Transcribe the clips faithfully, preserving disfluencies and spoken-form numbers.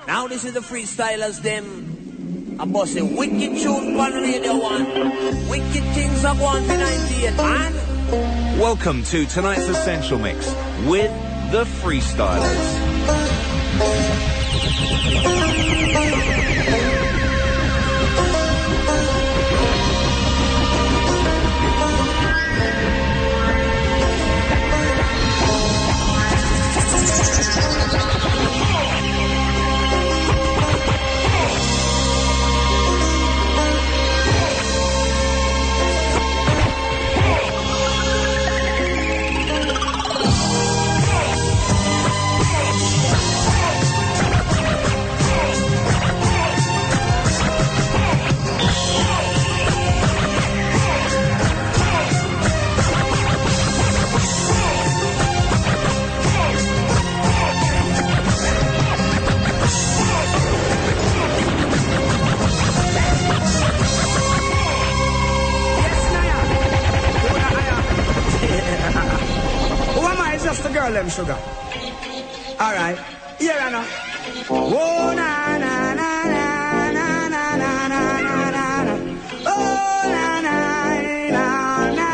Now this is the freestylers, them. I'm bossing wicked tune on the radio one. Wicked things are going for ninety-eight, man. Welcome to tonight's Essential Mix with the freestylers. Them sugar. All right. Here I know. Oh na na na na na na na na na na. Oh na na na na.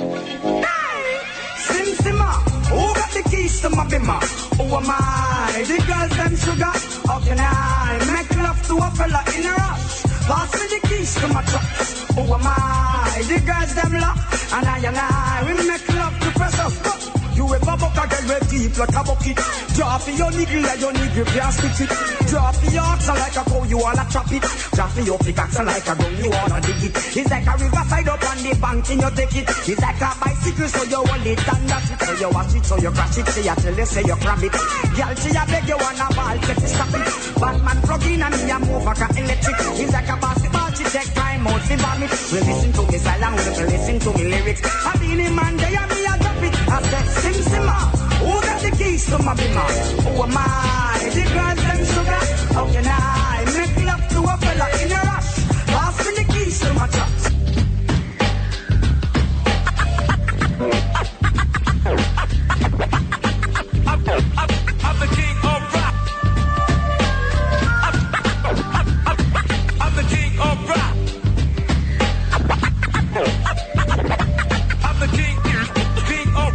Hey, Sim Simma, who got the keys to my bimmer? Who am I? The girls them sugar. How can I make love to a fella in a rush? Pass me the keys to my truck. Who am I? The girls them lock, and I and I we make love to press up. You ever buck a girl with deep like a bucket? Drop your niggle like your niggle can't spit it. Drop your oxen like a cow, you wanna chop it. Drop your pickaxe like a gun, you wanna dig it. It's like a riverside up on the bank and you take it. It's like a bicycle, so you hold it and that's it. So you wash it, so you crash it, say you tell you, say you grab it. Girl, she a beg you wanna ball, get it, stop it. Batman plug in and me a move like a electric. It's like a basketball, she take time out, she vomit. We listen to me silent, we listen to me lyrics. I been in man, they and me a drop it. I said, Sim Simma, who got the keys to my bimmer? Who am I? The girls them sugar. How can I make love to a fella in a rush? Pass me the keys to my truck. I'm the king of rap. I'm the king of rap. I'm the king, king of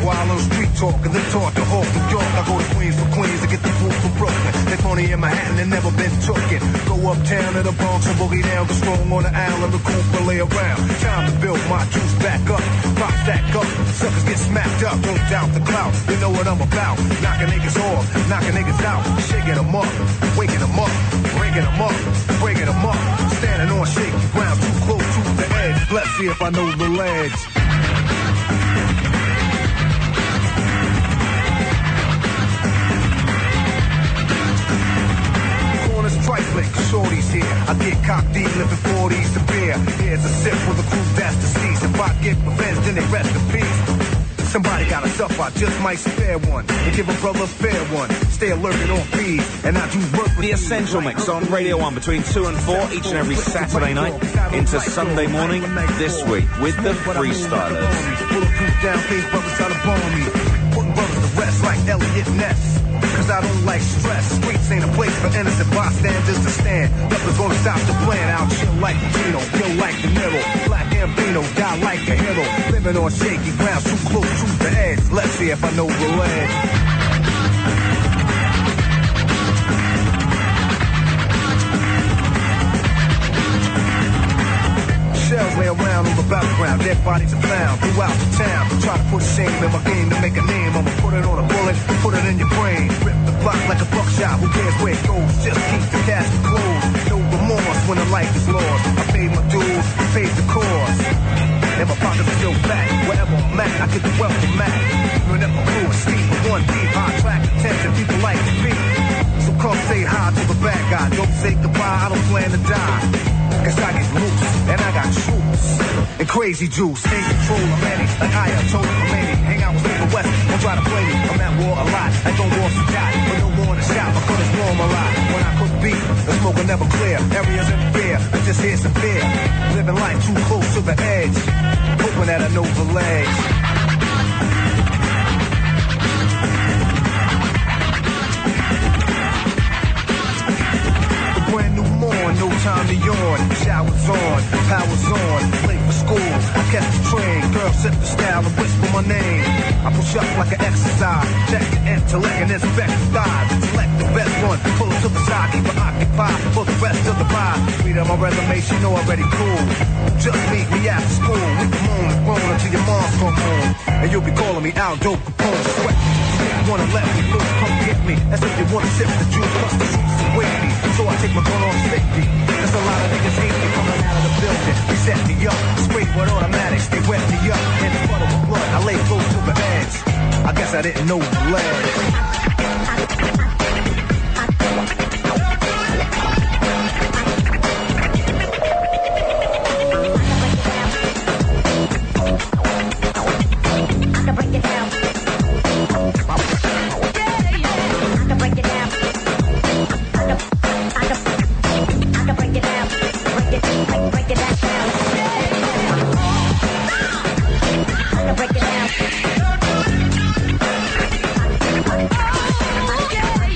while on street talk and then talk to Hawk, New York. I go to Queens for Queens to get the food from Brooklyn. They phony in Manhattan and never been took it. Go uptown to the Bronx and boogie down, go strong on the island, recoup and lay around. Time to build my juice back up, pop stack up, suckers get smacked up, don't doubt the clout. You know what I'm about, knocking niggas off, knocking niggas out, shaking them up, waking them up, breaking them up, breaking them up, standing on shaky ground, too close to the edge. Let's see if I know the ledge. Trifling, shorties here. I get cocked deep, living forties to beer. Here's a sip for the crew that's deceased. If I get revenge, then they rest in peace. Somebody gotta suffer, I just might spare one and give a brother a fair one. Stay alerted on feed, and I do work with The Essential Mix on Radio one between two and four each and every Saturday night into Sunday morning this week with the Freestylers. Bulletproof down, face brothers try to bone me. Putting brothers to rest like Elliot Ness. Cause I don't like stress. Streets ain't a place for innocent bystanders to stand. Nothing's gonna stop the plan. I'll chill like Gino, kill like De Niro. Black Gambino, die like a hero. Living on shaky ground, too close to the edge. Let's see if I know the ledge. Shells lay around on the battleground, dead bodies are found throughout the town. Try to put shame in my game to make a name. I'ma put it on a bullet, put it in your brain. Rip the block like a buckshot, who cares where it goes? Just keep the cash closed. No remorse when the life is lost. I paid my dues, paid the cost. And my pockets still fat. Wherever I'm at, I get the wealth from Mac. Even if my crew is steep, one deep, I attract attention, people like to be. So come say hi to the bad guy. Don't say goodbye, I don't plan to die. Cause I get loose, and I got troops. And crazy juice, ain't control of any. Like I am told of many. Hang out with the West, don't try to play me. I'm at war a lot, I don't war for die. But no more in the shop, my foot is warm a lot. When I cook beef, the smoke will never clear. Areas in fear, I just hear some fear. Living life too close to the edge. Hoping that I know the legs. Brand new morn, no time to yawn. Showers on, powers on, late for school. I catch the train, girl set the style and whisper my name. I push up like an exercise, check the intellect and inspect the thighs. Select the best one, pull it to the side, keep it occupied for the rest of the ride. Read on my resume, she know already cool. Just meet me after school, we can moon and grown until your mom's come home. And you'll be calling me Aldo Capone, sweat me. Wanna let me loose, come get me. As if you wanna sip the juice, plus the streets and wake me. So I take my gun on safety. There's a lot of niggas hate me coming out of the building. They set me up, straight with automatics. They wet me up, and the puddle of blood. I lay close to the edge. I guess I didn't know the ledge. Break it down.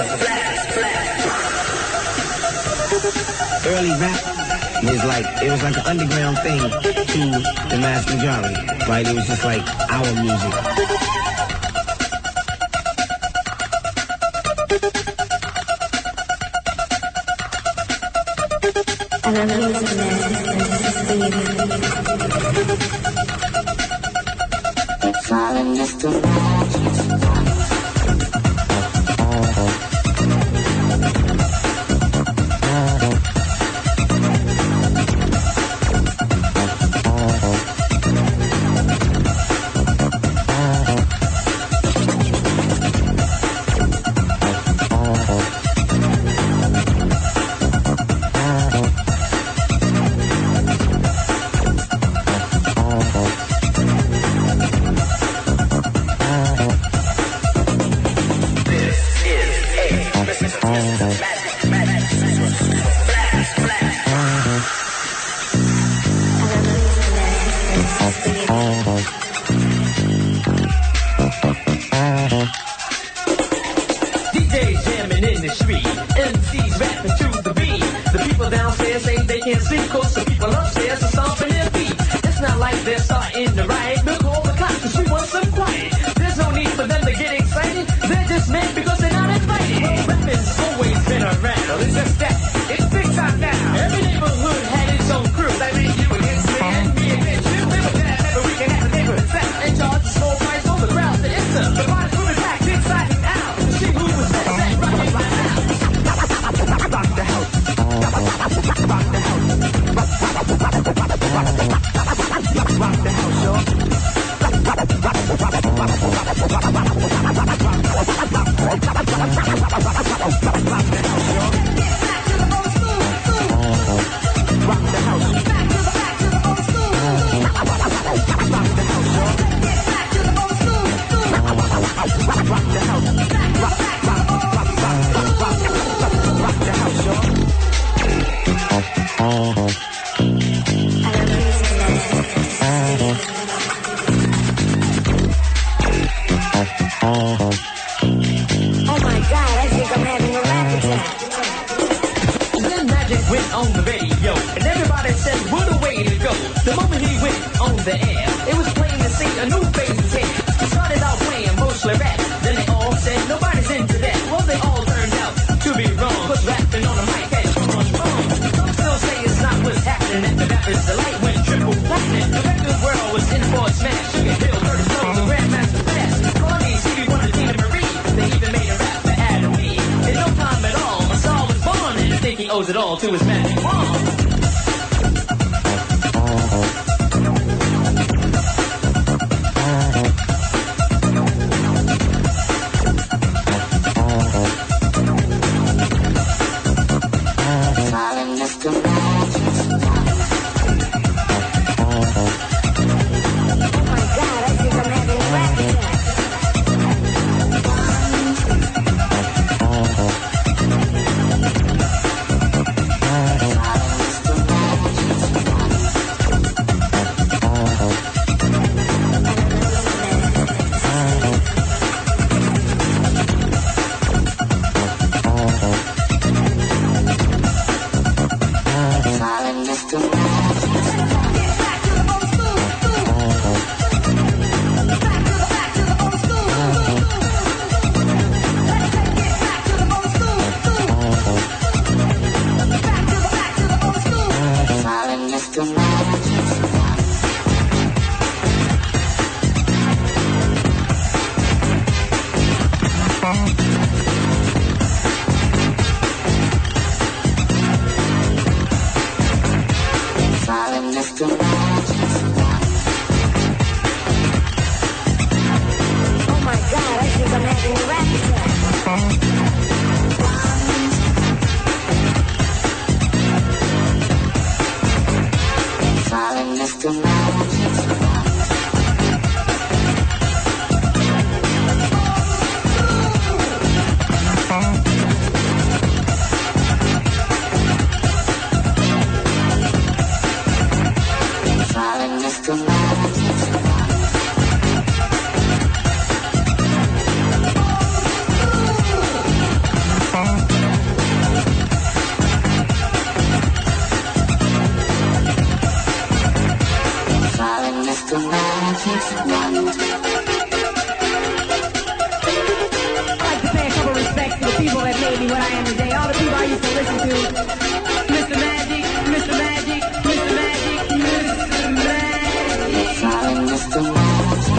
Early rap was like, it was like an underground thing to the mass majority, right? It was just like our music. And I'm using that. Falling just to owes it all to his magic wand. just a magic wand. I'd like to pay a couple respects to the people that made me what I am today. All the people I used to listen to. Mister Magic, Mister Magic, Mister Magic, Mister Magic. It's all just a magic wand.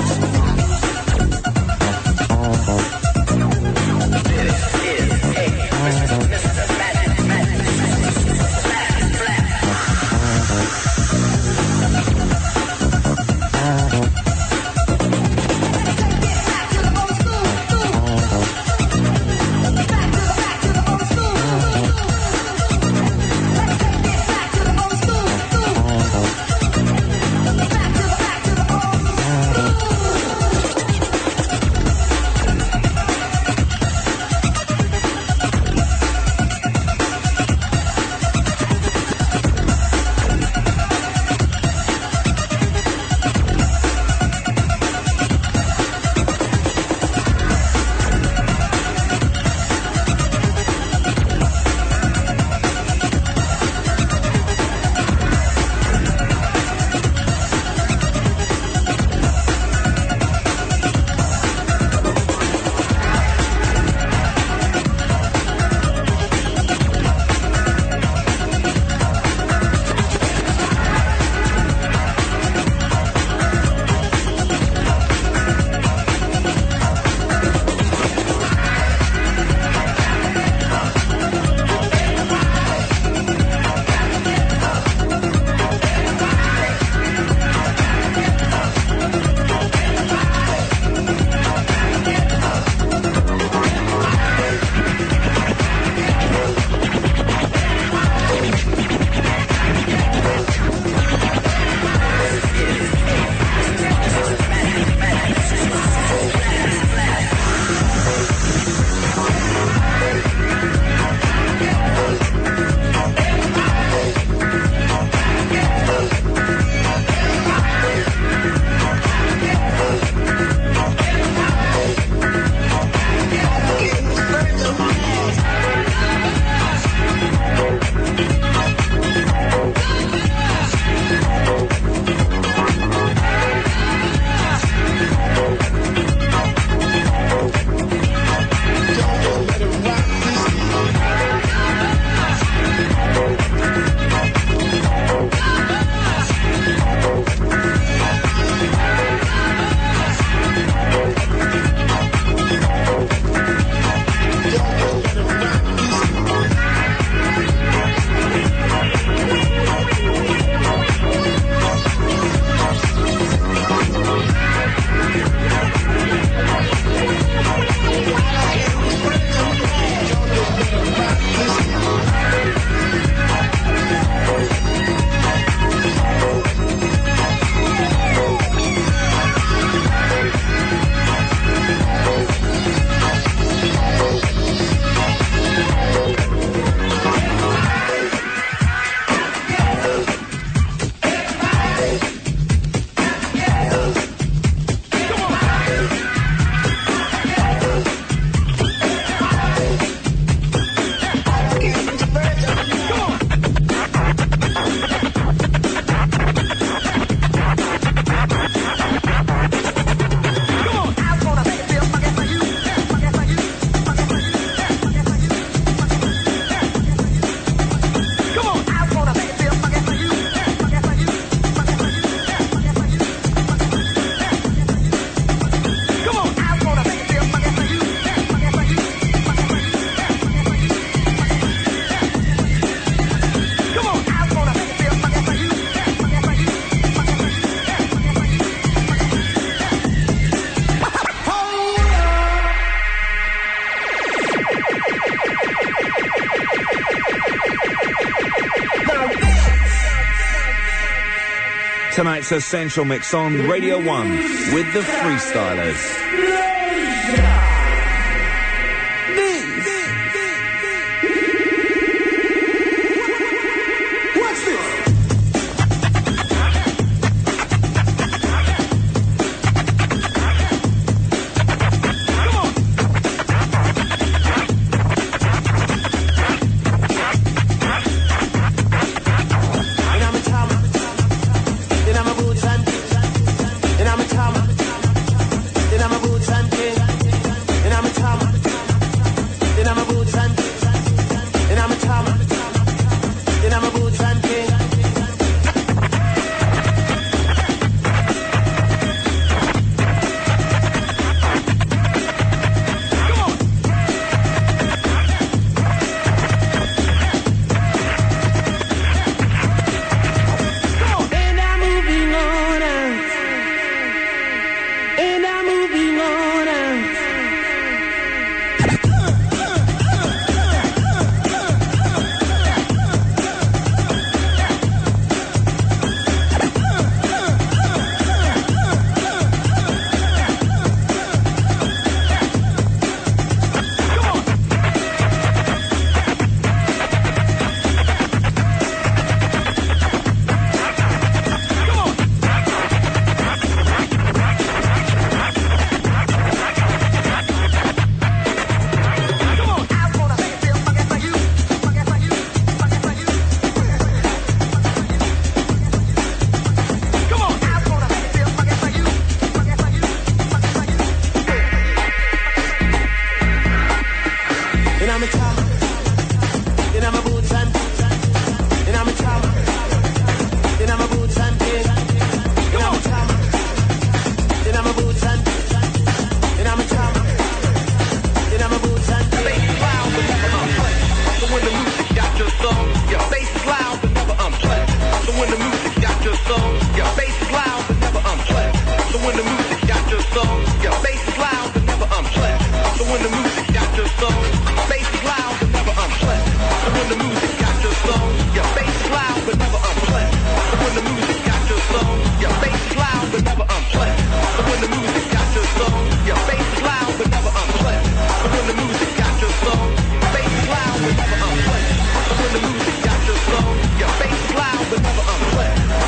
Tonight's Essential Mix on Radio one with the Freestylers.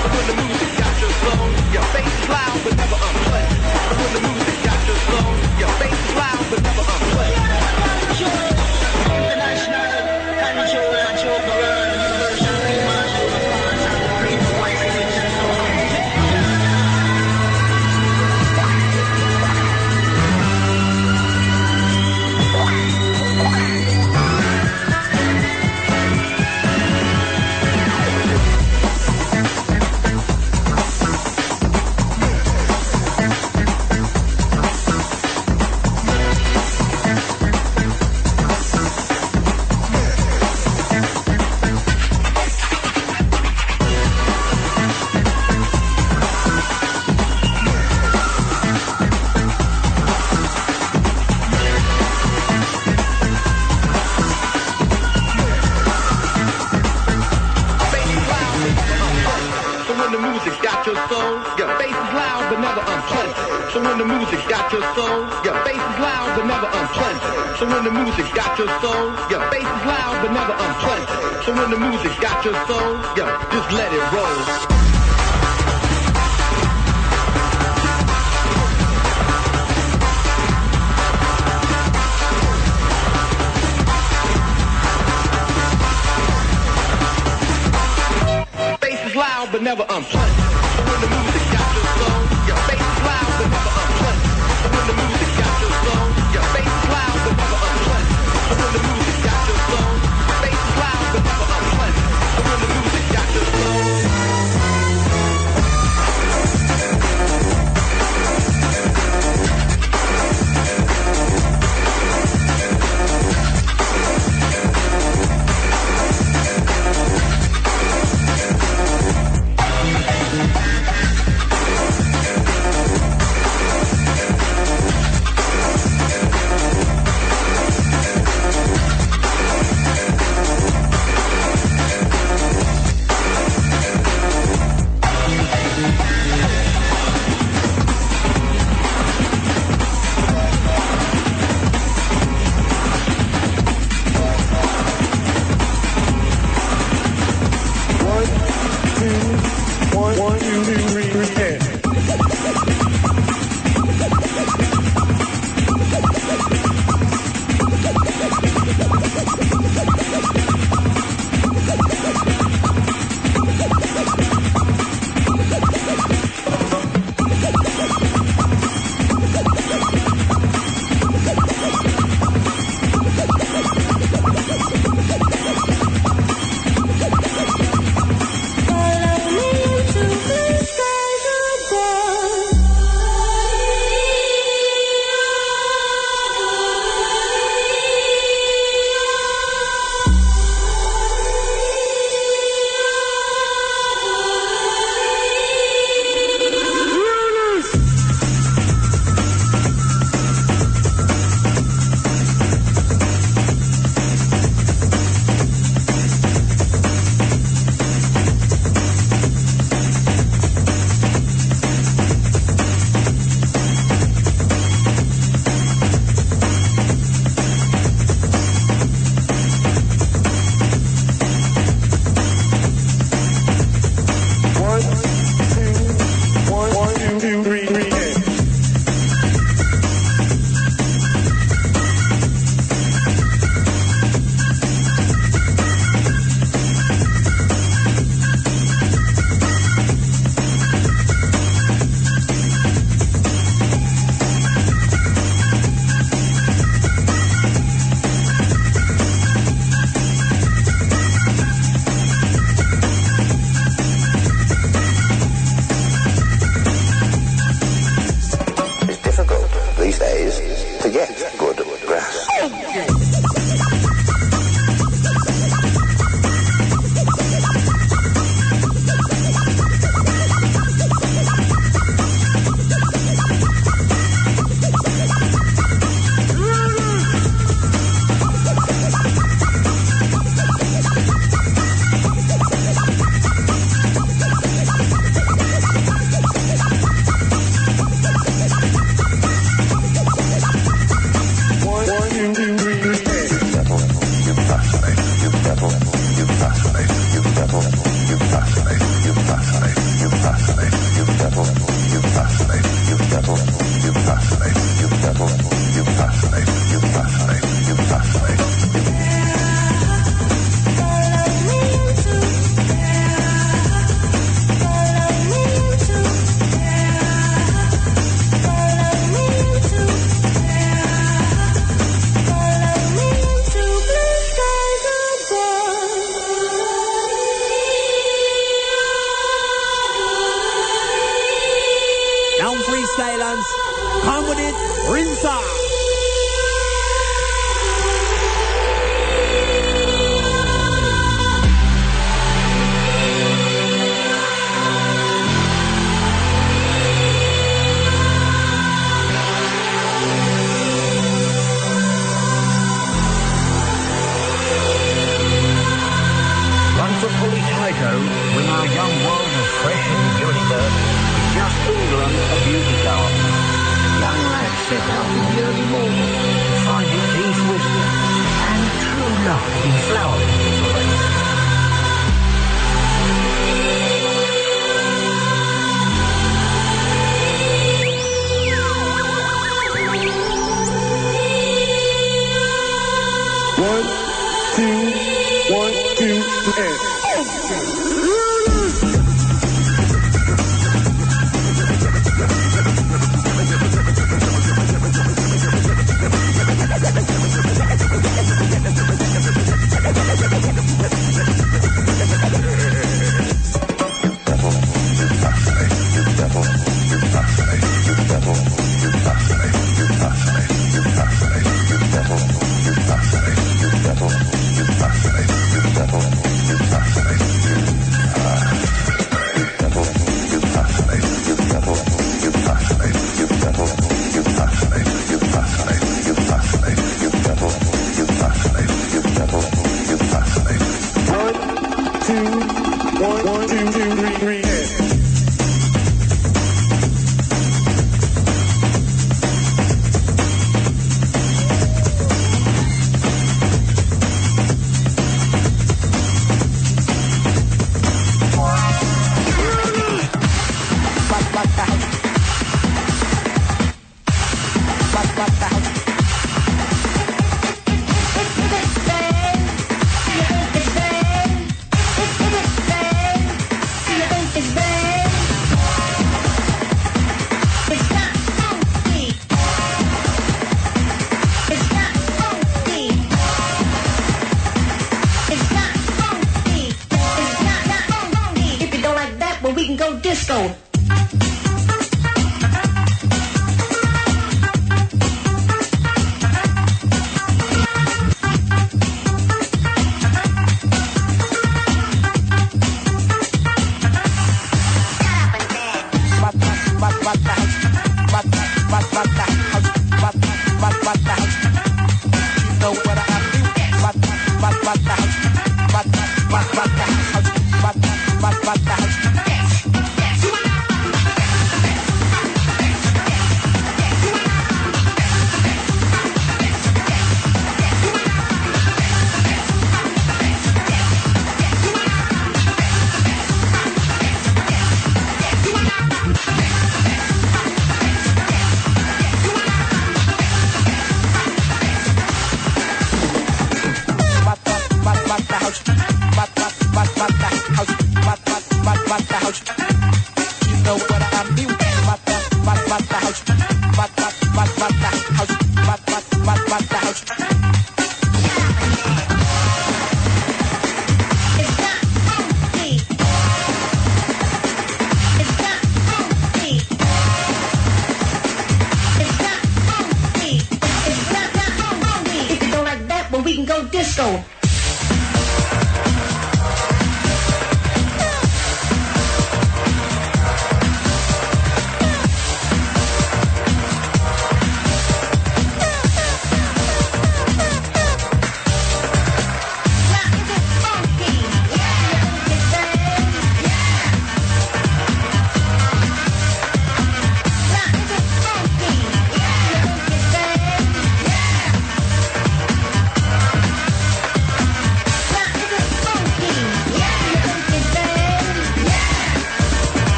So when the music got your soul, your bass is loud but never unpleasant. So when the music got your soul, your bass is loud but never unpleasant. International control and choke the world. Universal human show the fans and the Prince White Religion. So when the music got your soul, your bass is loud but never unpleasant. So when the music got your soul, your bass is loud but never unpleasant. So when the music got your soul, yo, just let it roll. But never unpleasant. So when the music got your soul, your bass is loud but never unpleasant. So when the music got your soul, your bass is loud but never unpleasant. So when the music got your soul, bass is loud but never unpleasant. So when the music got your soul. Skylance. Come with it, rinse off. When our young world was fresh and beautiful, with just England a beauty star. Young lads set out in the early morning to find its east wisdom and true love in flowering its place. One, two, one, two, and.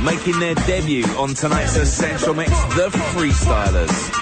making their debut on tonight's Essential Mix, the Freestylers.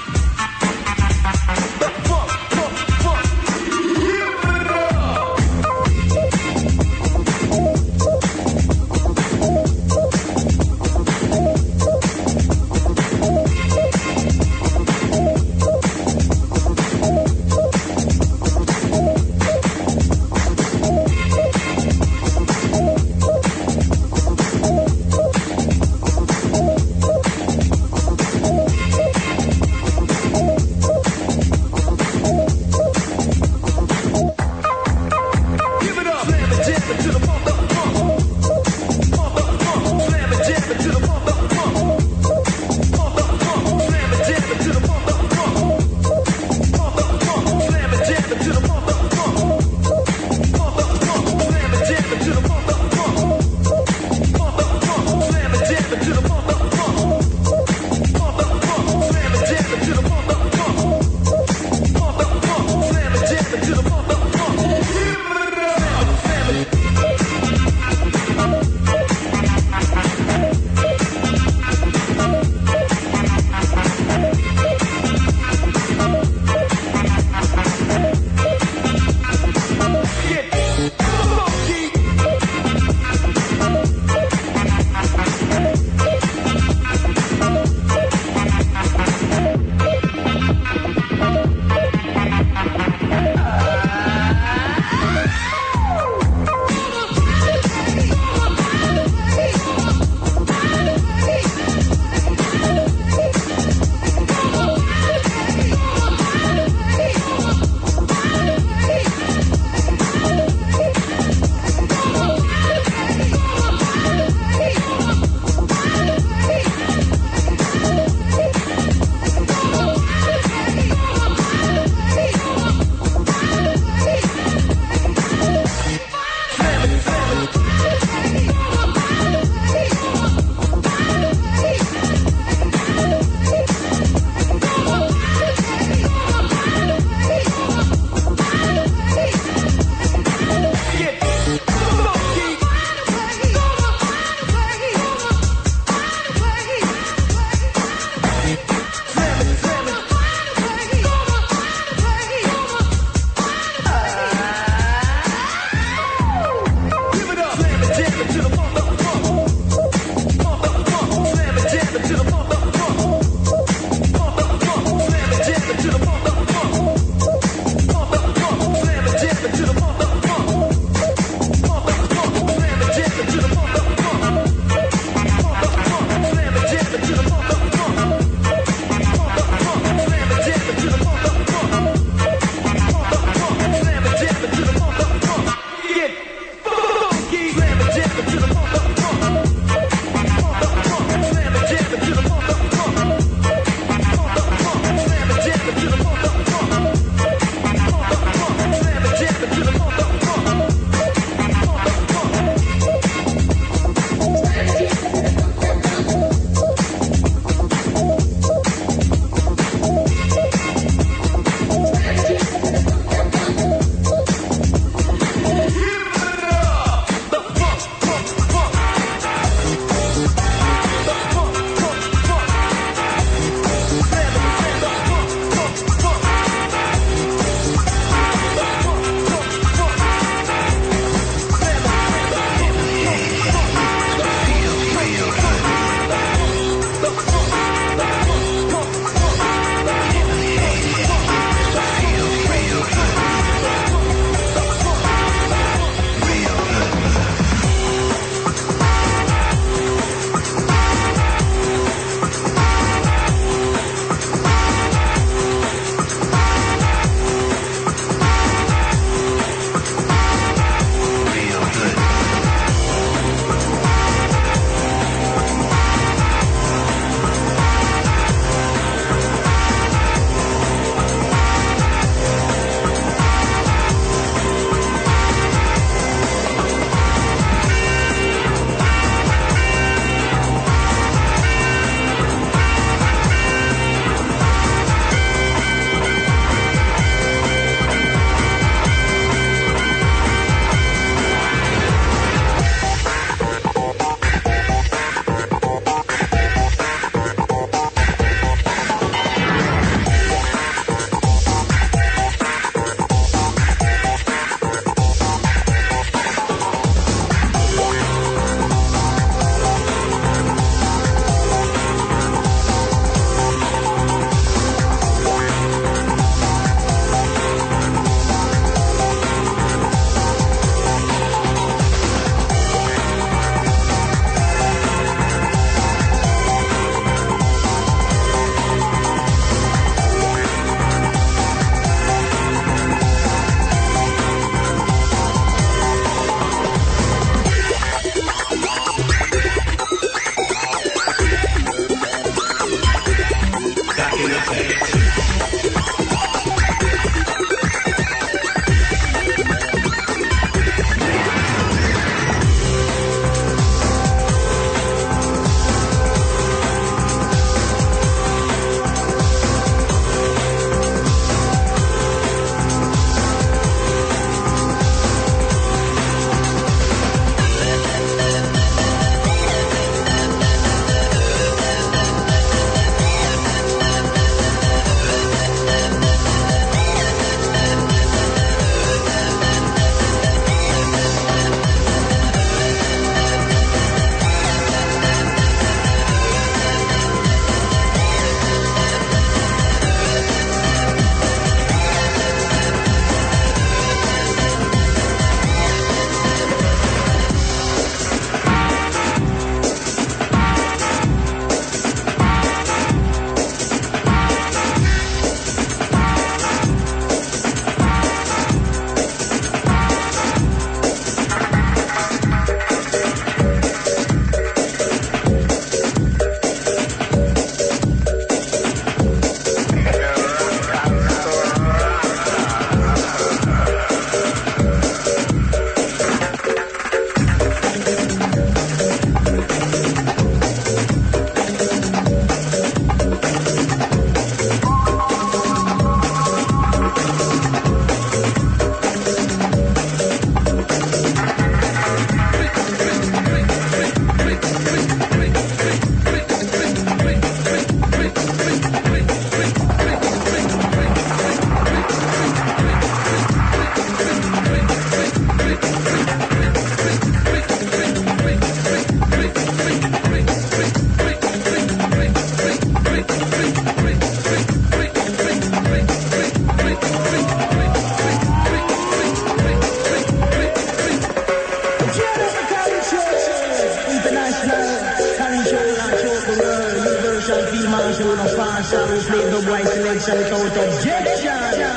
to no sponsor, leave the white selection without objection.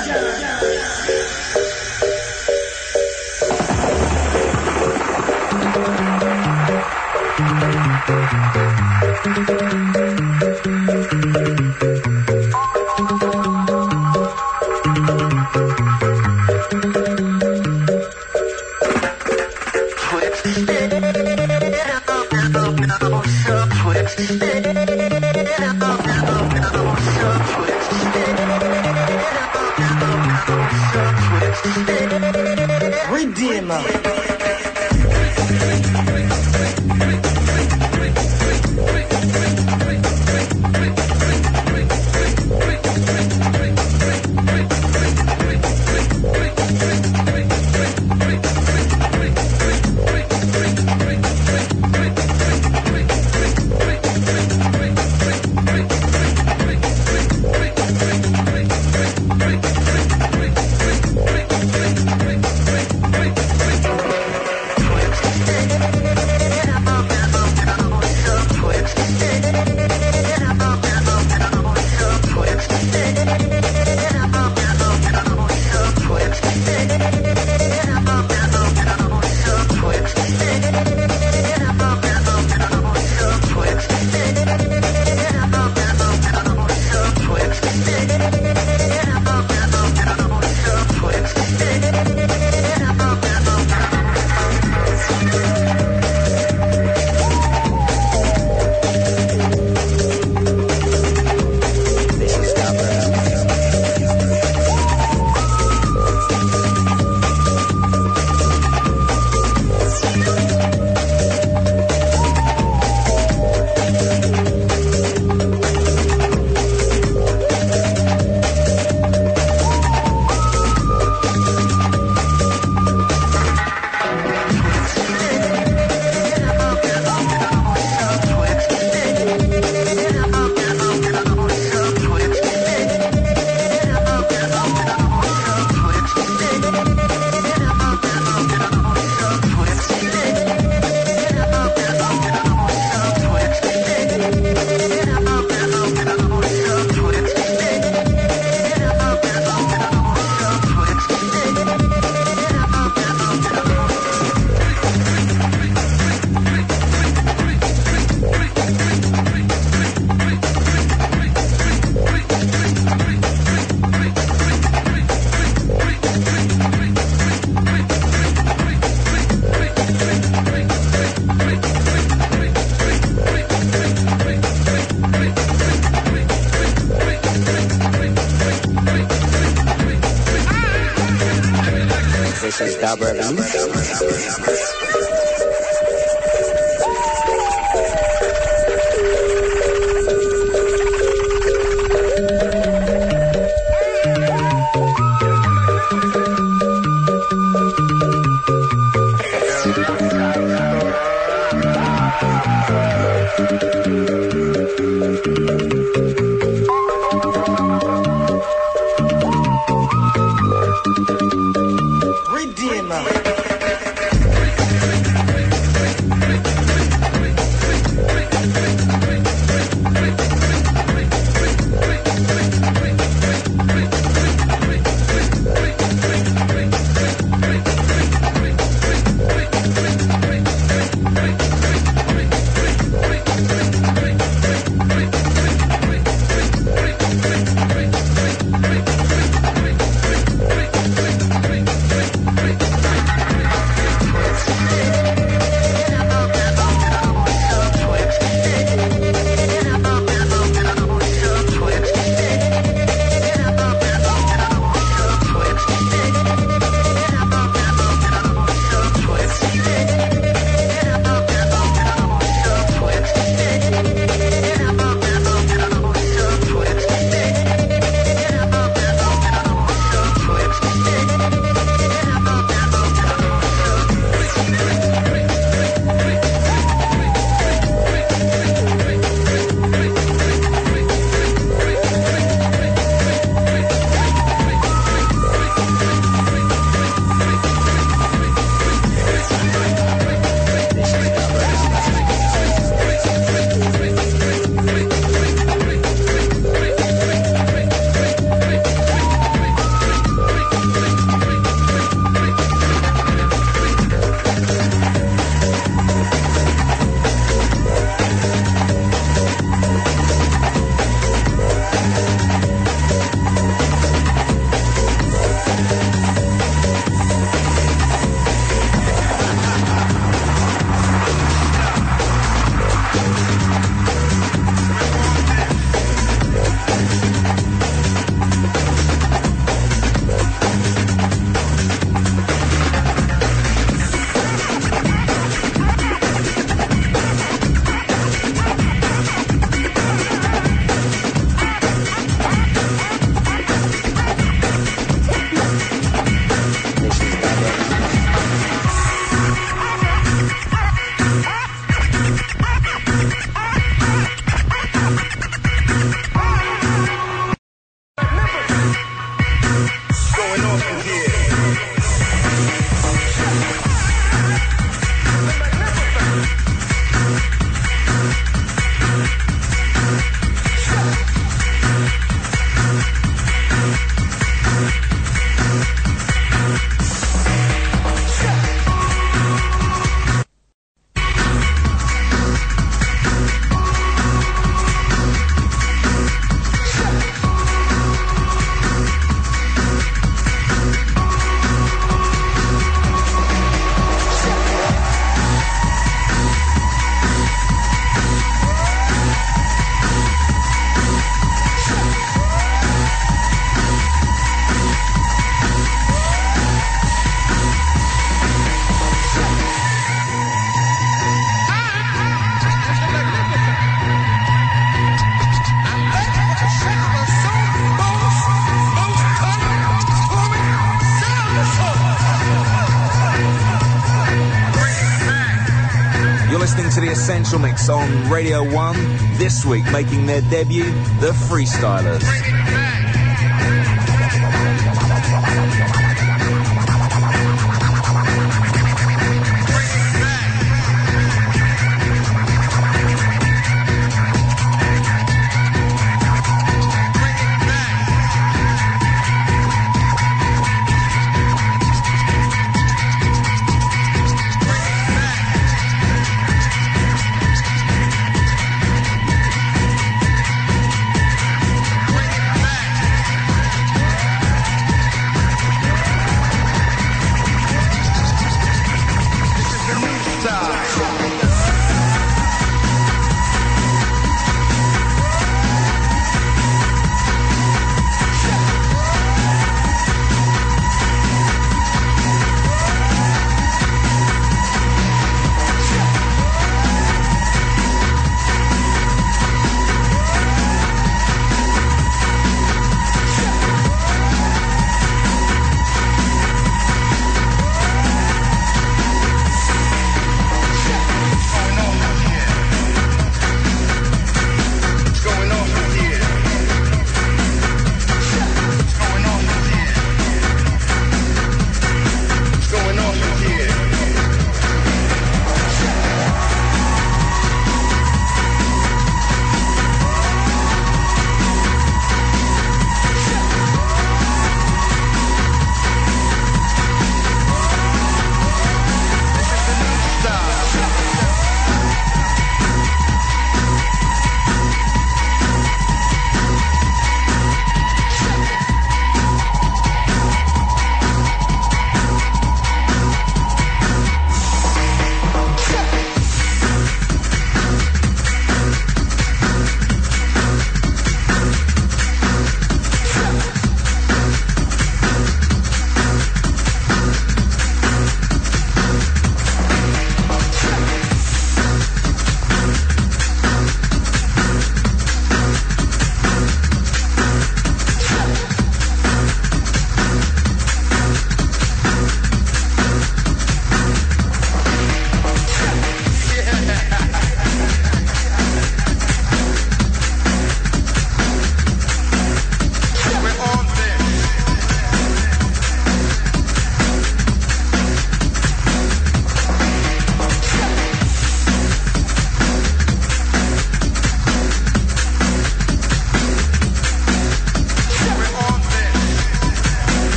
Redeemer. This is Dub Revolution. Redeemer. the Essential Mix on Radio one. This week, making their debut, the Freestylers.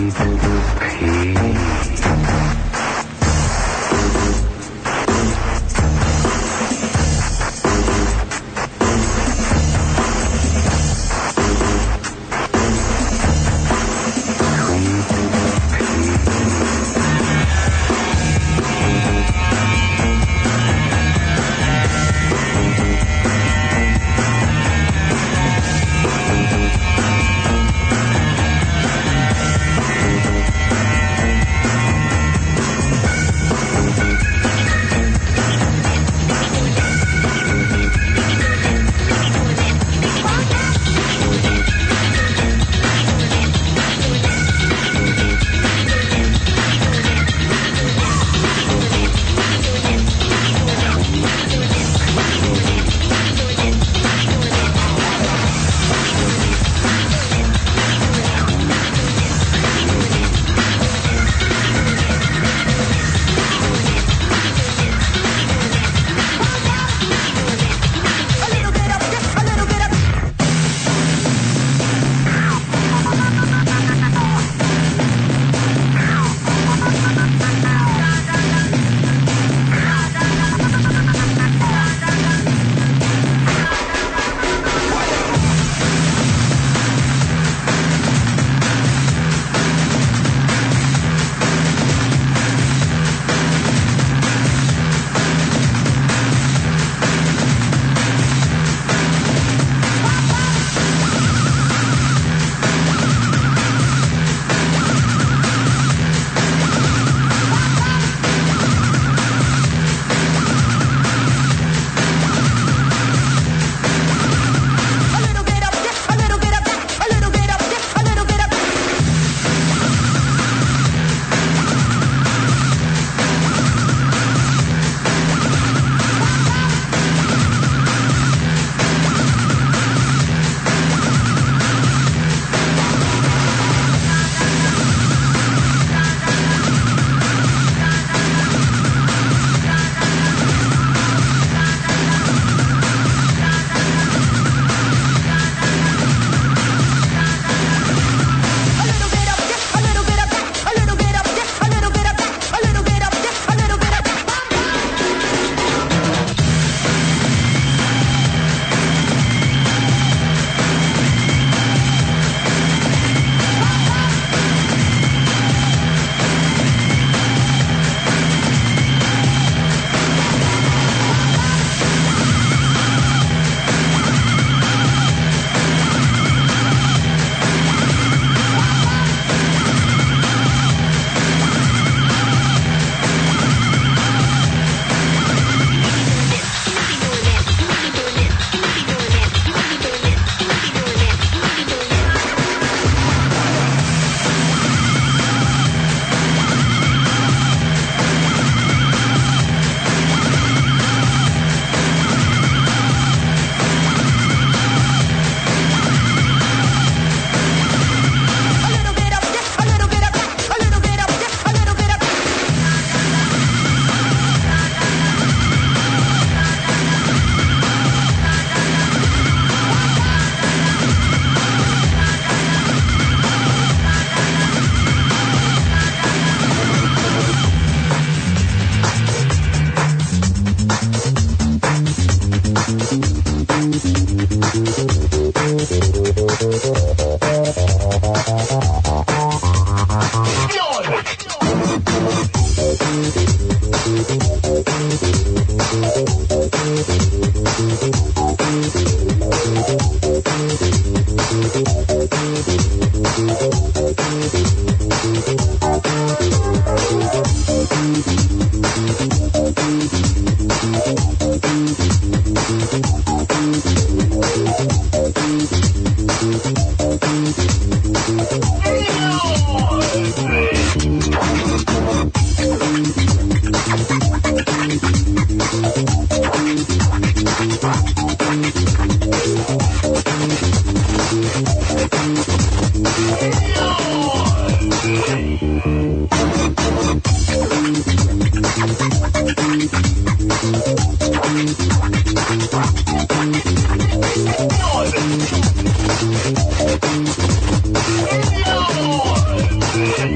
No!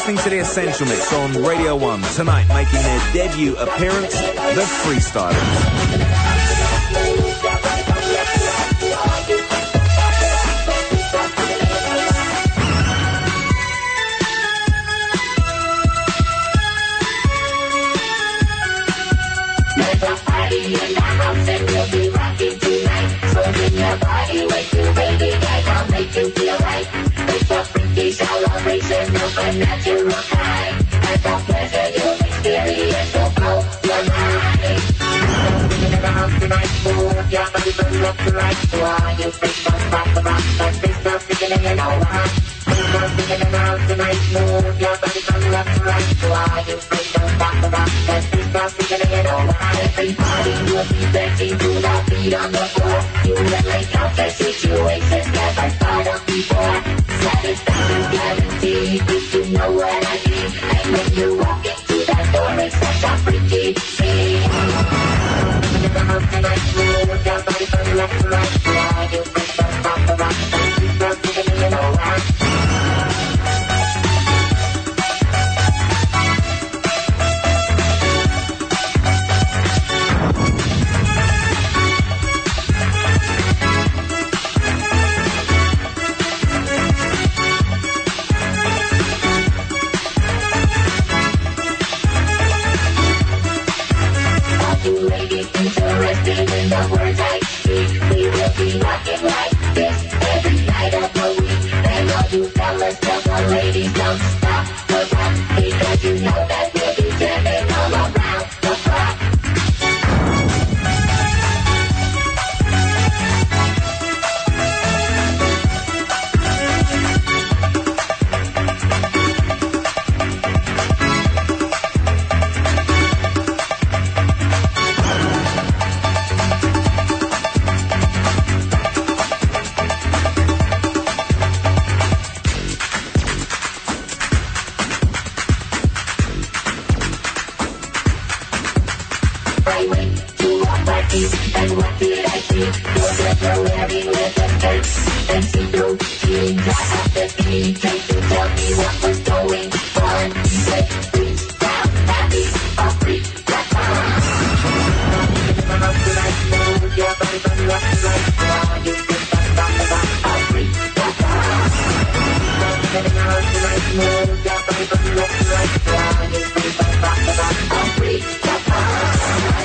listening to the Essential Mix on Radio one. Tonight, making their debut appearance, the Freestylers. Your body way too baby, I'll make you feel right. It's a freaky celebration of a natural high. And the pleasure you'll experience will blow your mind. Moving around tonight, move your body from left to right. So all you freaks don't stop the rock, but this girl's singing and you know why. This girl's singing around tonight, move your body from left to right. So all you freaks don't stop the rock, but this girl's singing and you know why. Everybody will be dancing to the beat on the floor. You will make out the situations never thought of before. Satisfaction guaranteed, if you know what I mean. And when you walk into that door, it's such a freaky scene. In the house tonight, move your body from left to right. Yeah, you freaks don't stop the rock, and you girls thinking you know why. Interested in the words I speak. We will be rocking like this every night of the week. And all you fellas, tell the ladies don't stop the rock, because you know that we'll be jamming all around the clock. And what did I see? Your girls are wearing leather skirts and see-through jeans. I have the D J to tell me what was going on. He said, please, down, happy, a freak, that's on. In the house tonight, move your body from left to right. Now you can stop, stop, stop, a freak, that's on. In the house tonight, move your body from left to right. Now you can stop, stop, stop, a freak, that's on.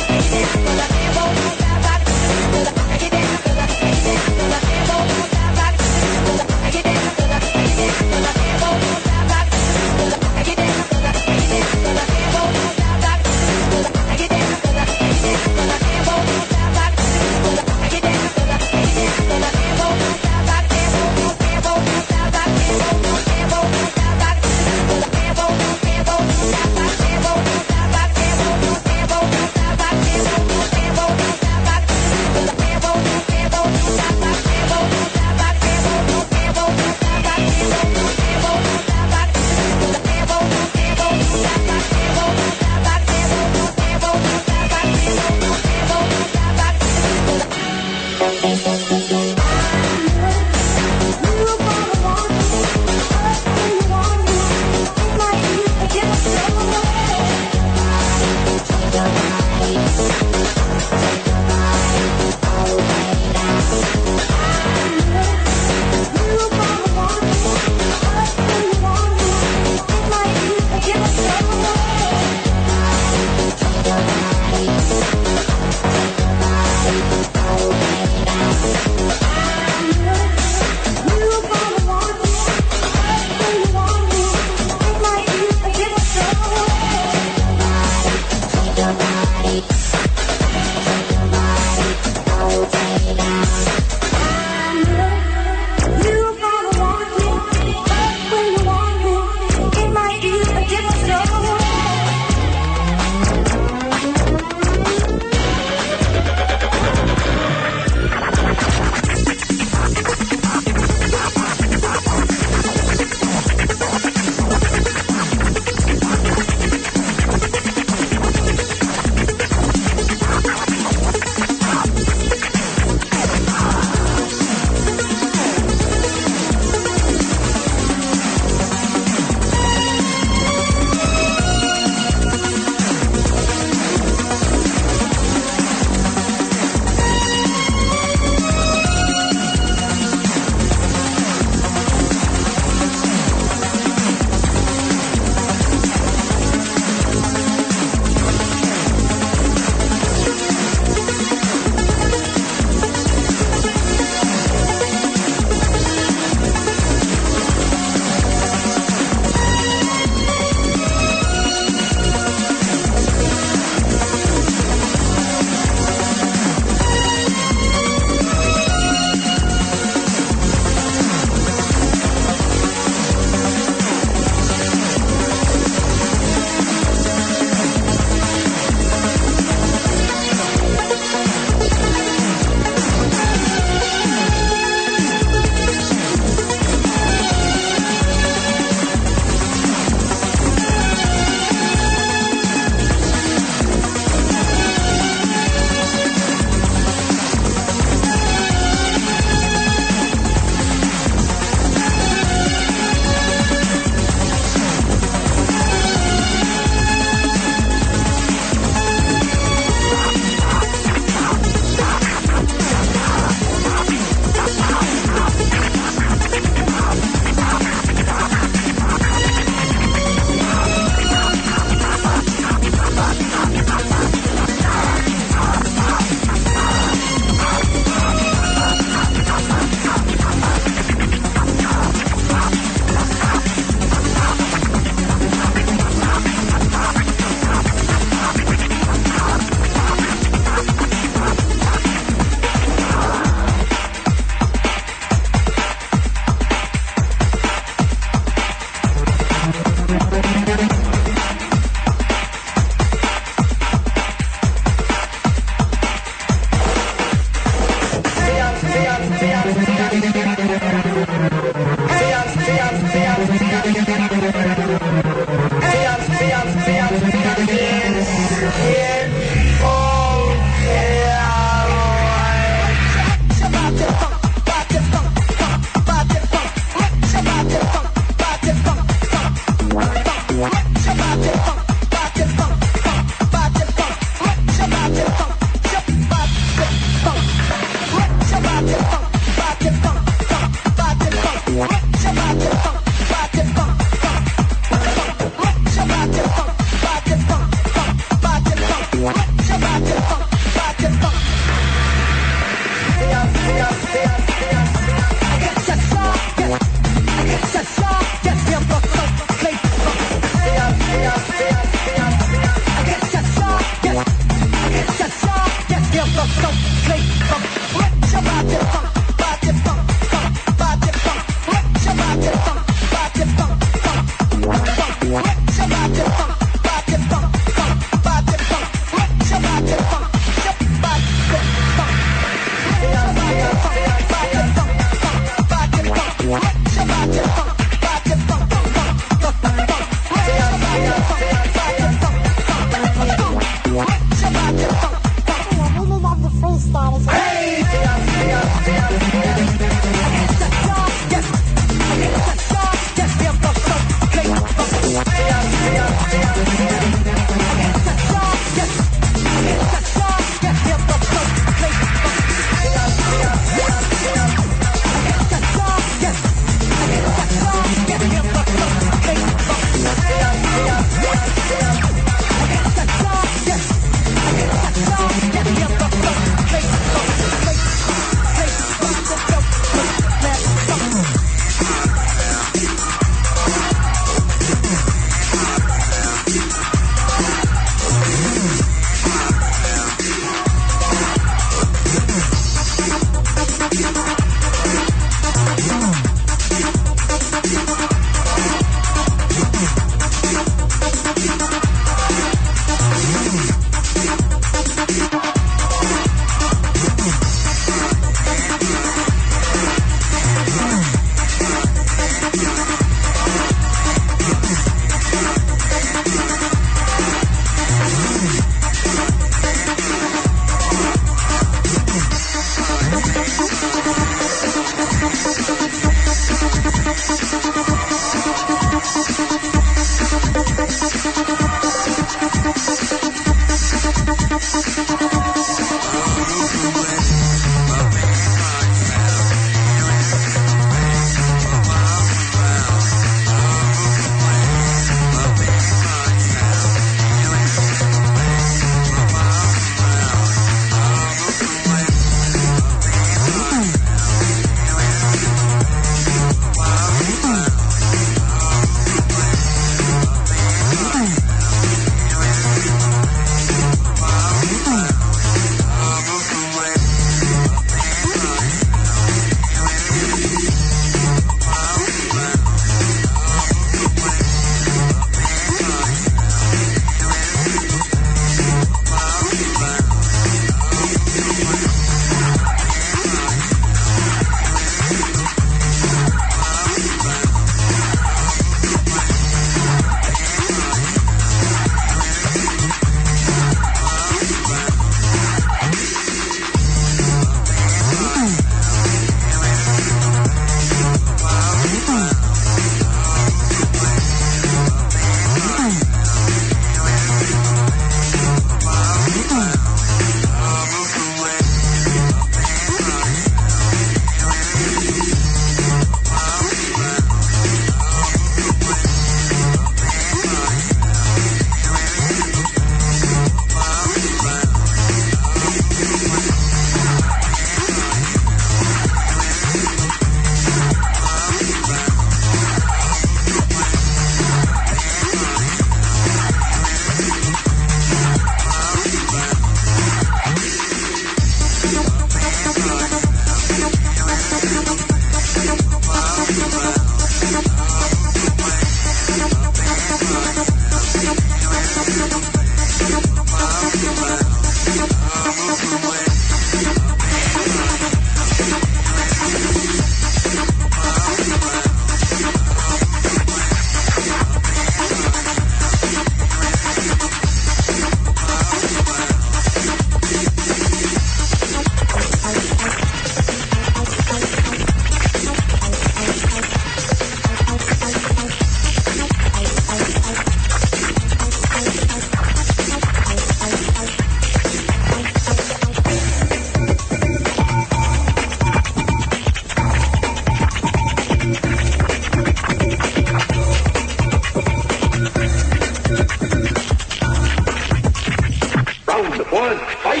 gentlemen, fight!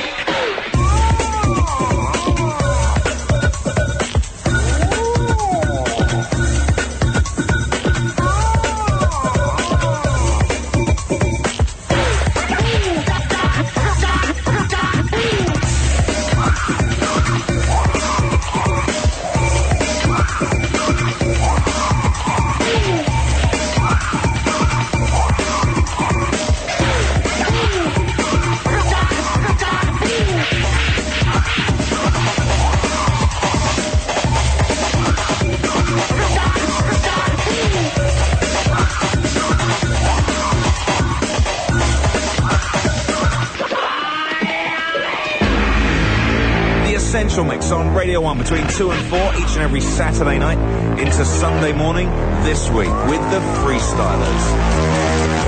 Essential Mix on Radio one between two and four each and every Saturday night into Sunday morning this week with the Freestylers.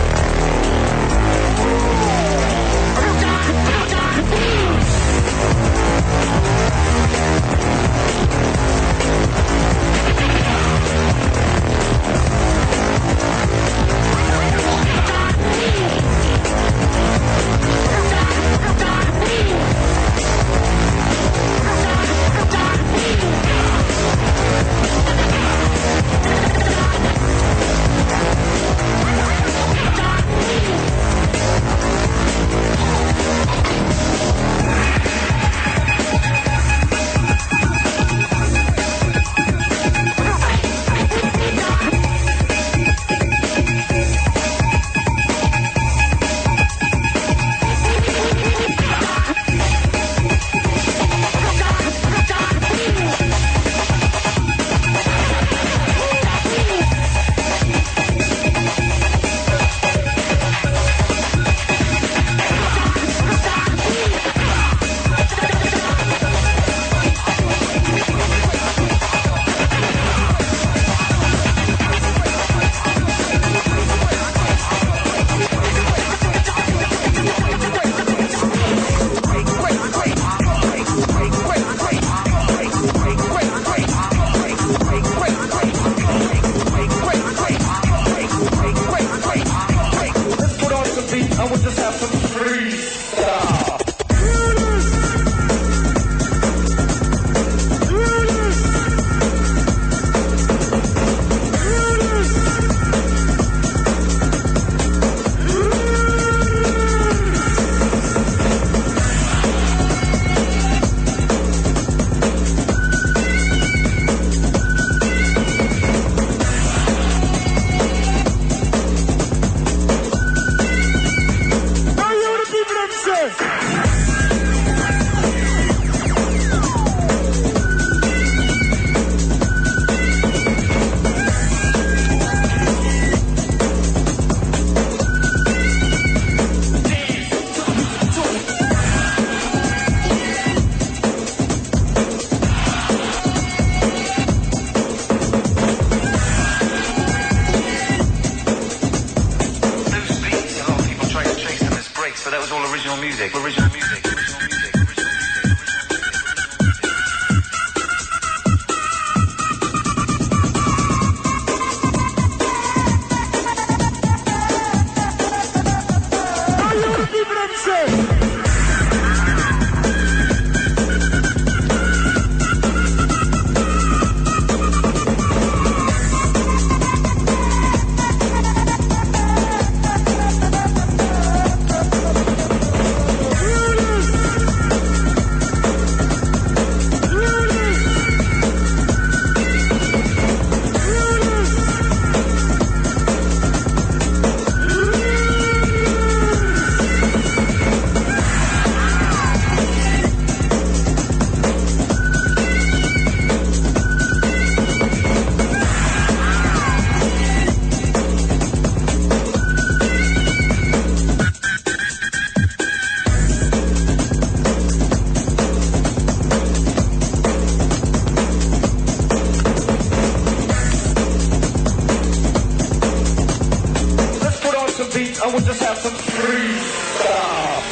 and we'll just have some free stuff.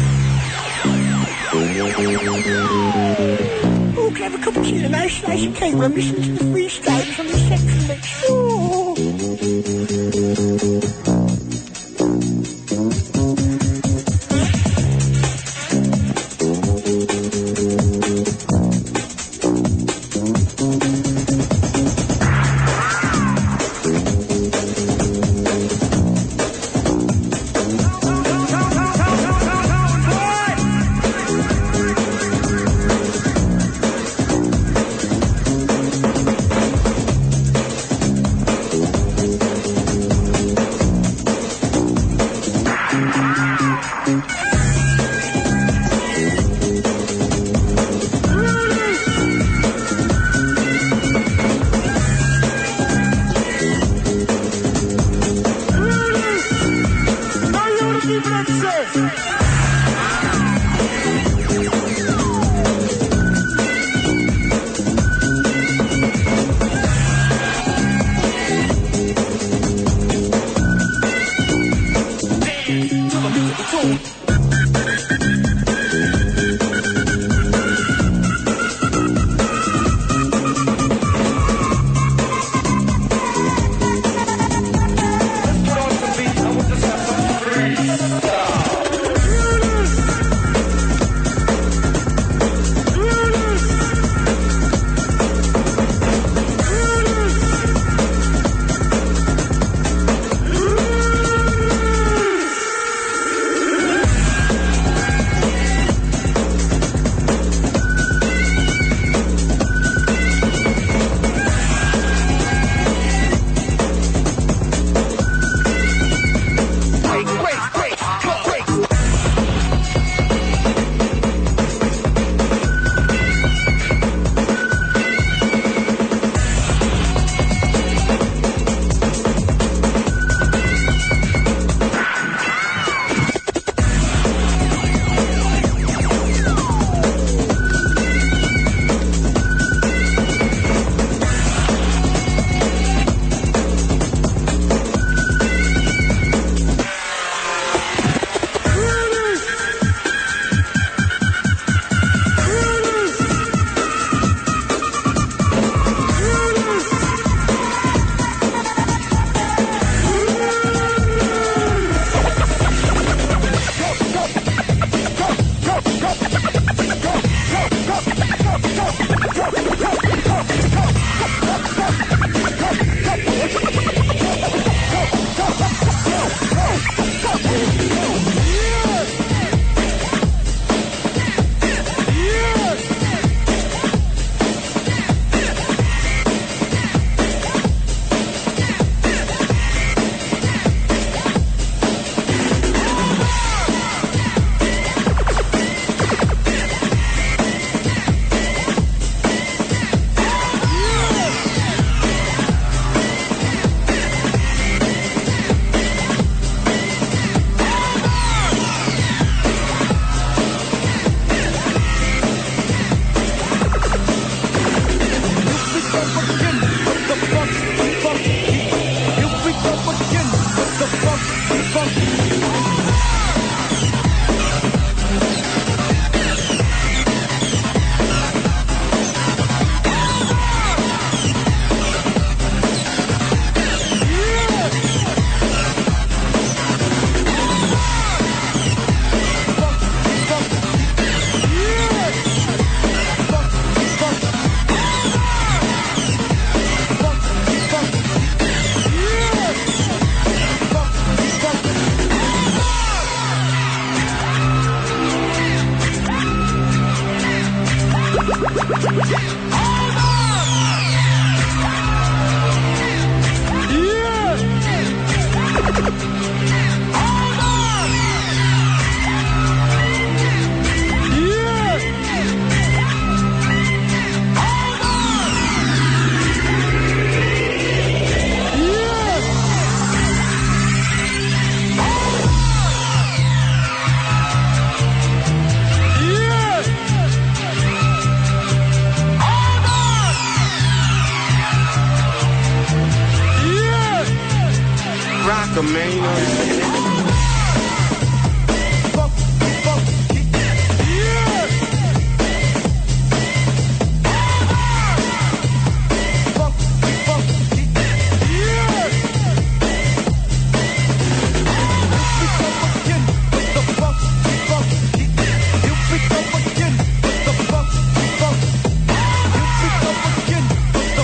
Oh, can I have a cup of tea and a nice slice of cake when I'm listening to the freestyles on the Essential Mix? Oh. rocker, man, you know what I'm saying?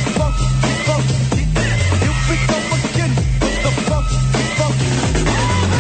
Funk,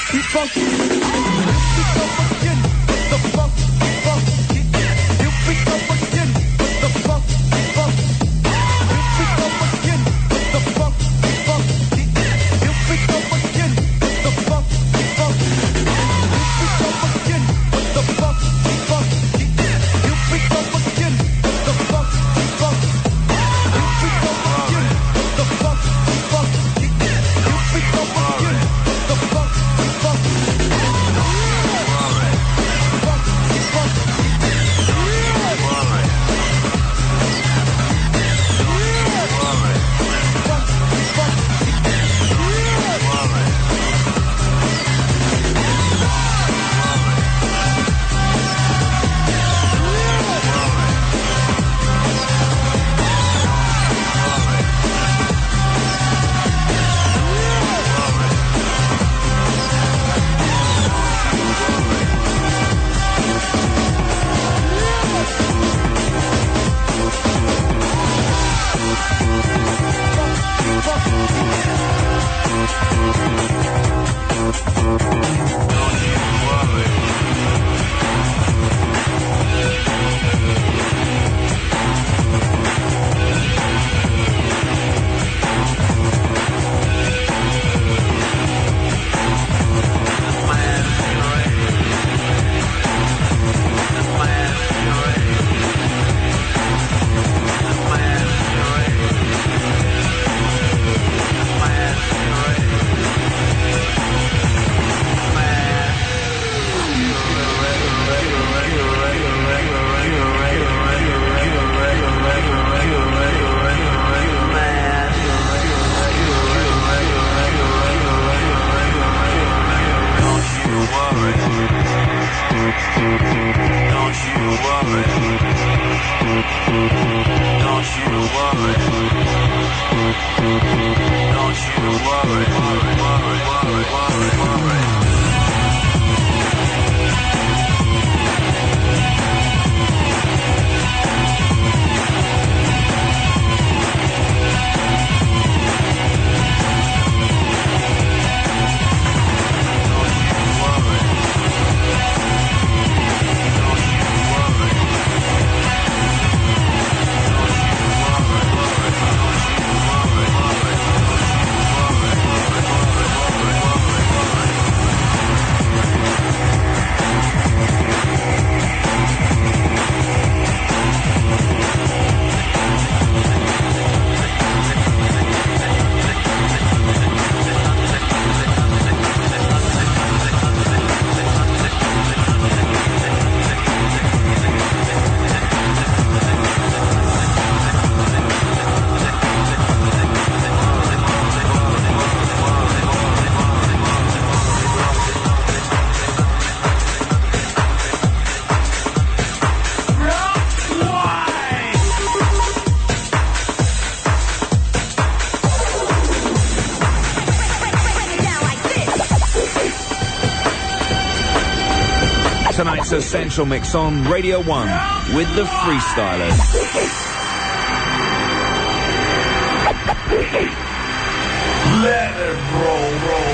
funky, funky. Here we go again with the funky, funky. Here we go again with the funky, funky. Here we go again with the funky, funky. Here we go again with the funky, funky. Here we go again with the funky, funky. Here we go again with the funky, funky. Here we go again with the funky, funky. Here we go again with the funky, funky. Tonight's Essential Mix on Radio one with the Freestylers. Let it roll, roll.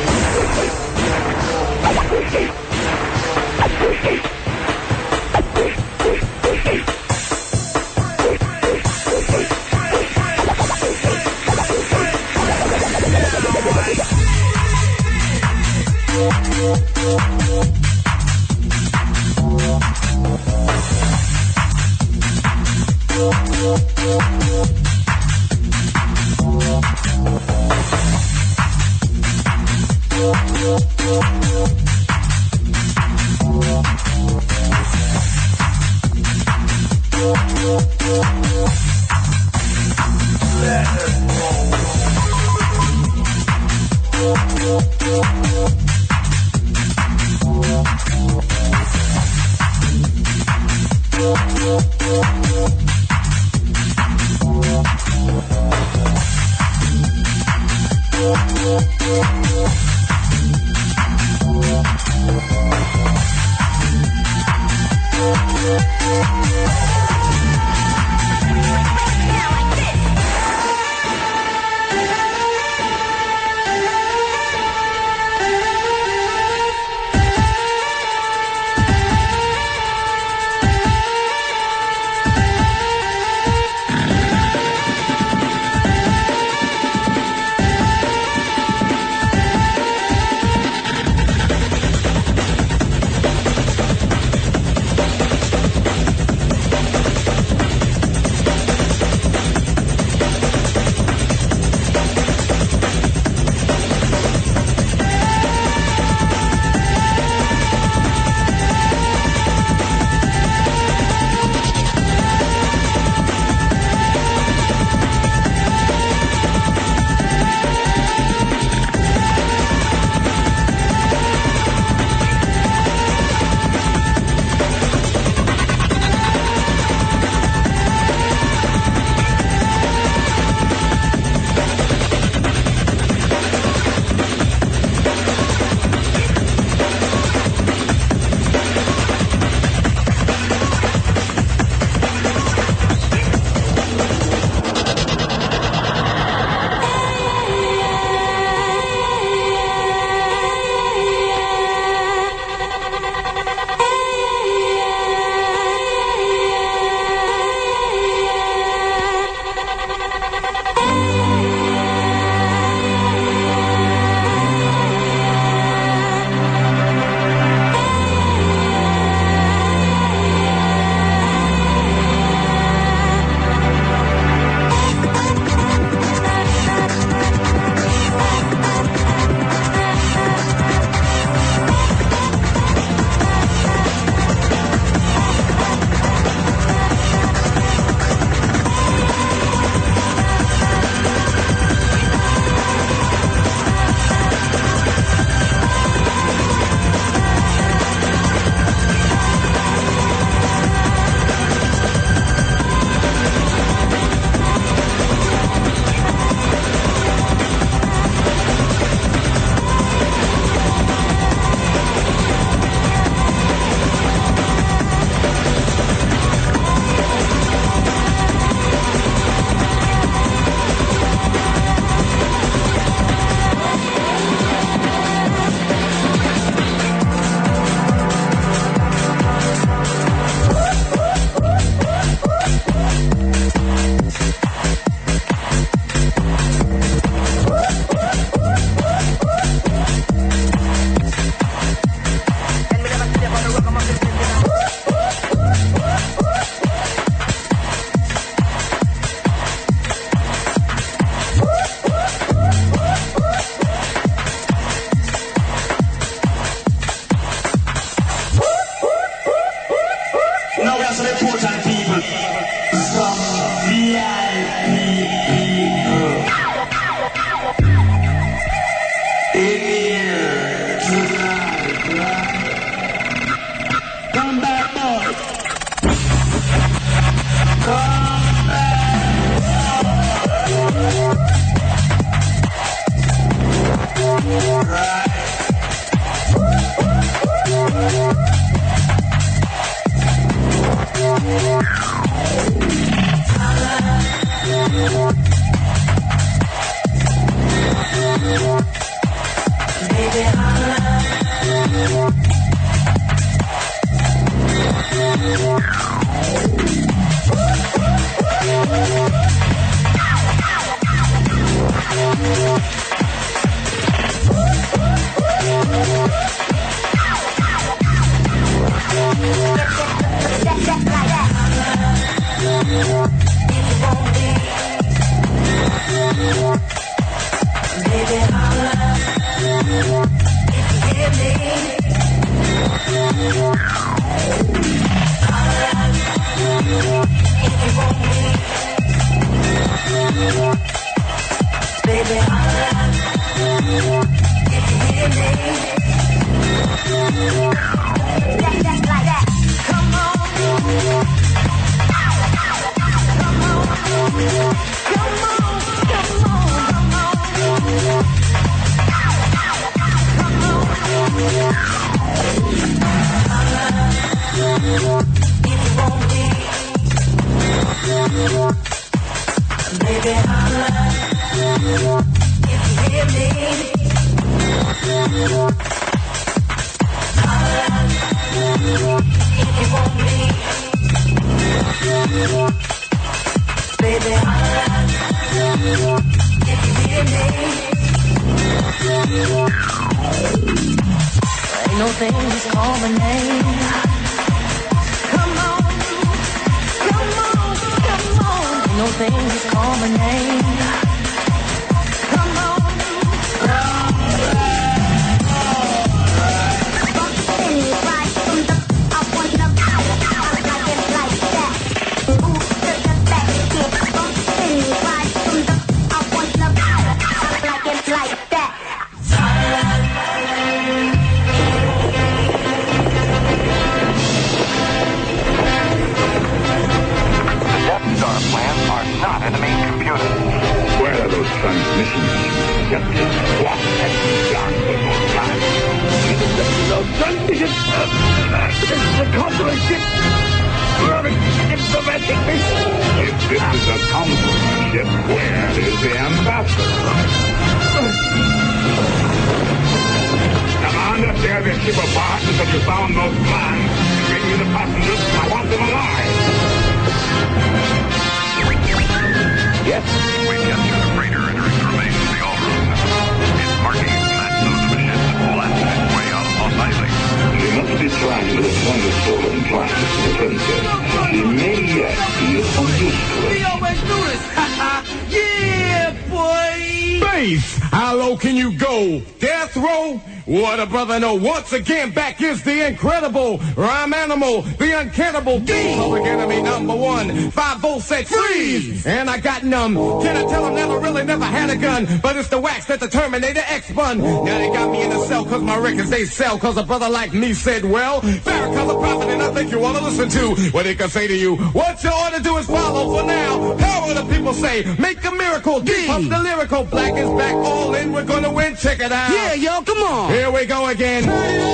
Brother, no, once again, back is the incredible rhyme animal, the uncannibal D. Public enemy number one, five volts said freeze. And I got numb. Can I tell them never really never had a gun? But it's the wax that the Terminator X bun. Now they got me in a cell cause my records they sell. Cause a brother like me said, well, Farrakhan's a prophet and I think you wanna listen to what he can say to you. What you ought to do is follow for now. How will the people say? Make a miracle. D. Pump the lyrical. Black is back all in. We're gonna win. Check it out. Yeah, yo, come on. Here we go again.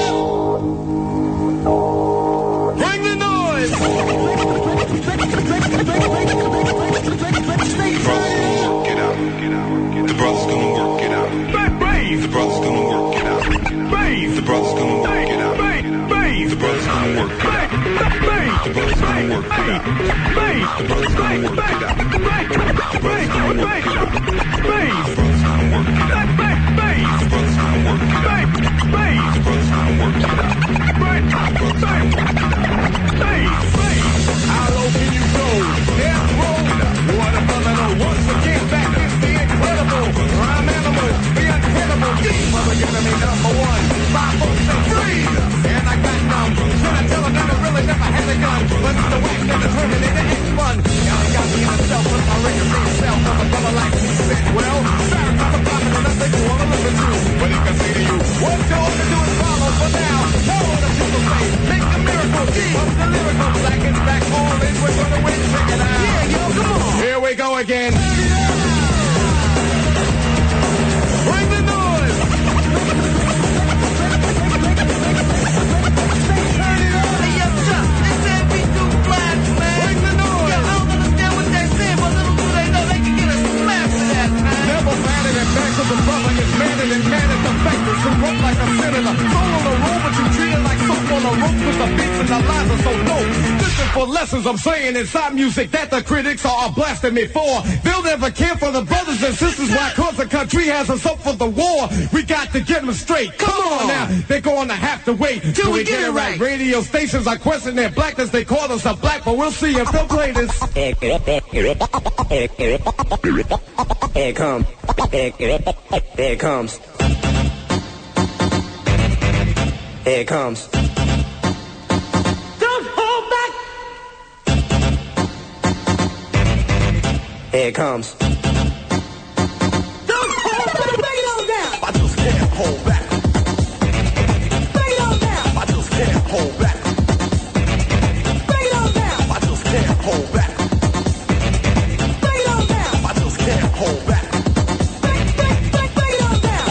Bring the noise. Get out, get out. The brother's gonna work it out. The brother's gonna work it out. The brother's gonna work it out. The brother's gonna work it out. The brother's gonna work it out. The brother's gonna work it out. The brother's gonna work it out. The brother's gonna work it out. The brother's gonna work it out. The brother's gonna work it out. The brother's gonna work it out. How low can you go? Death row. What a brother know. Once again, back is the incredible rhyme animal, the uncannibal D. Public enemy number one. Five folks say freeze. And I got numb. Can I tell them never really never had a gun? But it's the wax that the Terminator X bun. Now they got me in a cell with my records they sell. Cause a brother like me said, well, Farrakhan's a prophet and I think you wanna listen to what he can say to you. What you ought to do is follow for now. How will the people say? Make a miracle. D. guys are so dope. Listen for lessons I'm saying inside music that the critics are blasting me for. They'll never care for the brothers and sisters. Why? Cause the country has us up for the war. We got to get them straight. Come on now, they're going to have to wait till we get it right. Radio stations are questioning their blackness. They call us a black, but we'll see if they'll play this. Here it comes. Here it comes. Here it comes. Don't hold back. Here it comes. Don't hold back. Bring it on down. I just can't hold back. Bring it on down. I just can't hold back. Bring it on down. I just can't hold back. Bring it on down. I just can't hold back. Bring, bring, bring, bring it on down.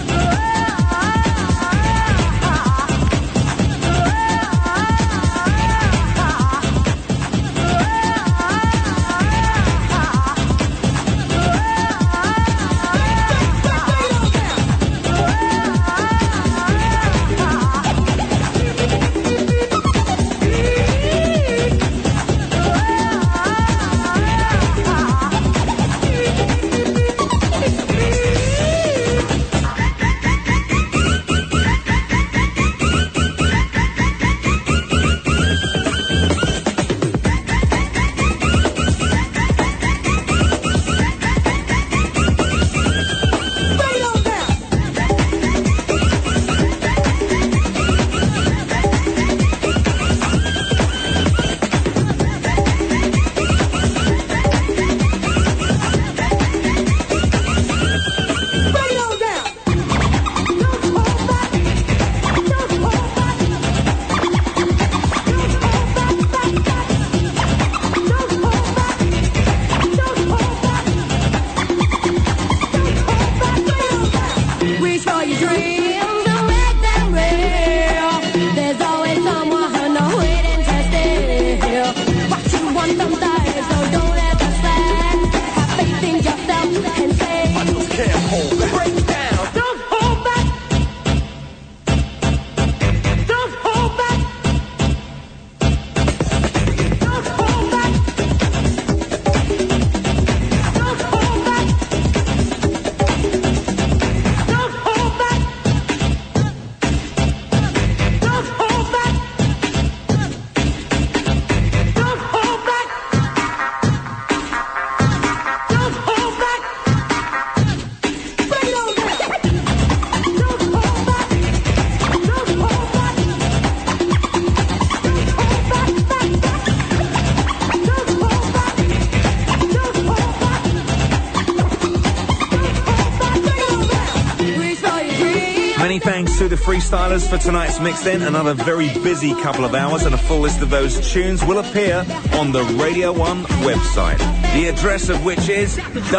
Many thanks to the freestylers for tonight's mix then. Another very busy couple of hours, and a full list of those tunes will appear on the Radio one website. The address of which is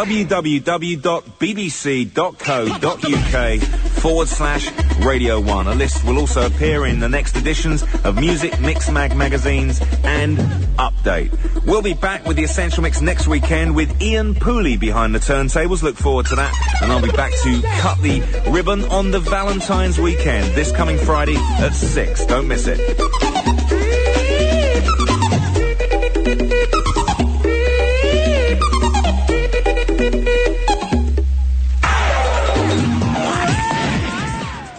www.bbc.co.uk forward slash Radio one. A list will also appear in the next editions of Music Mix Mag magazines and Update. We'll be back with the Essential Mix next weekend with Ian Pooley behind the turntables. Look forward to that. And I'll be back to cut the ribbon on the Valentine's weekend this coming Friday at six. Don't miss it.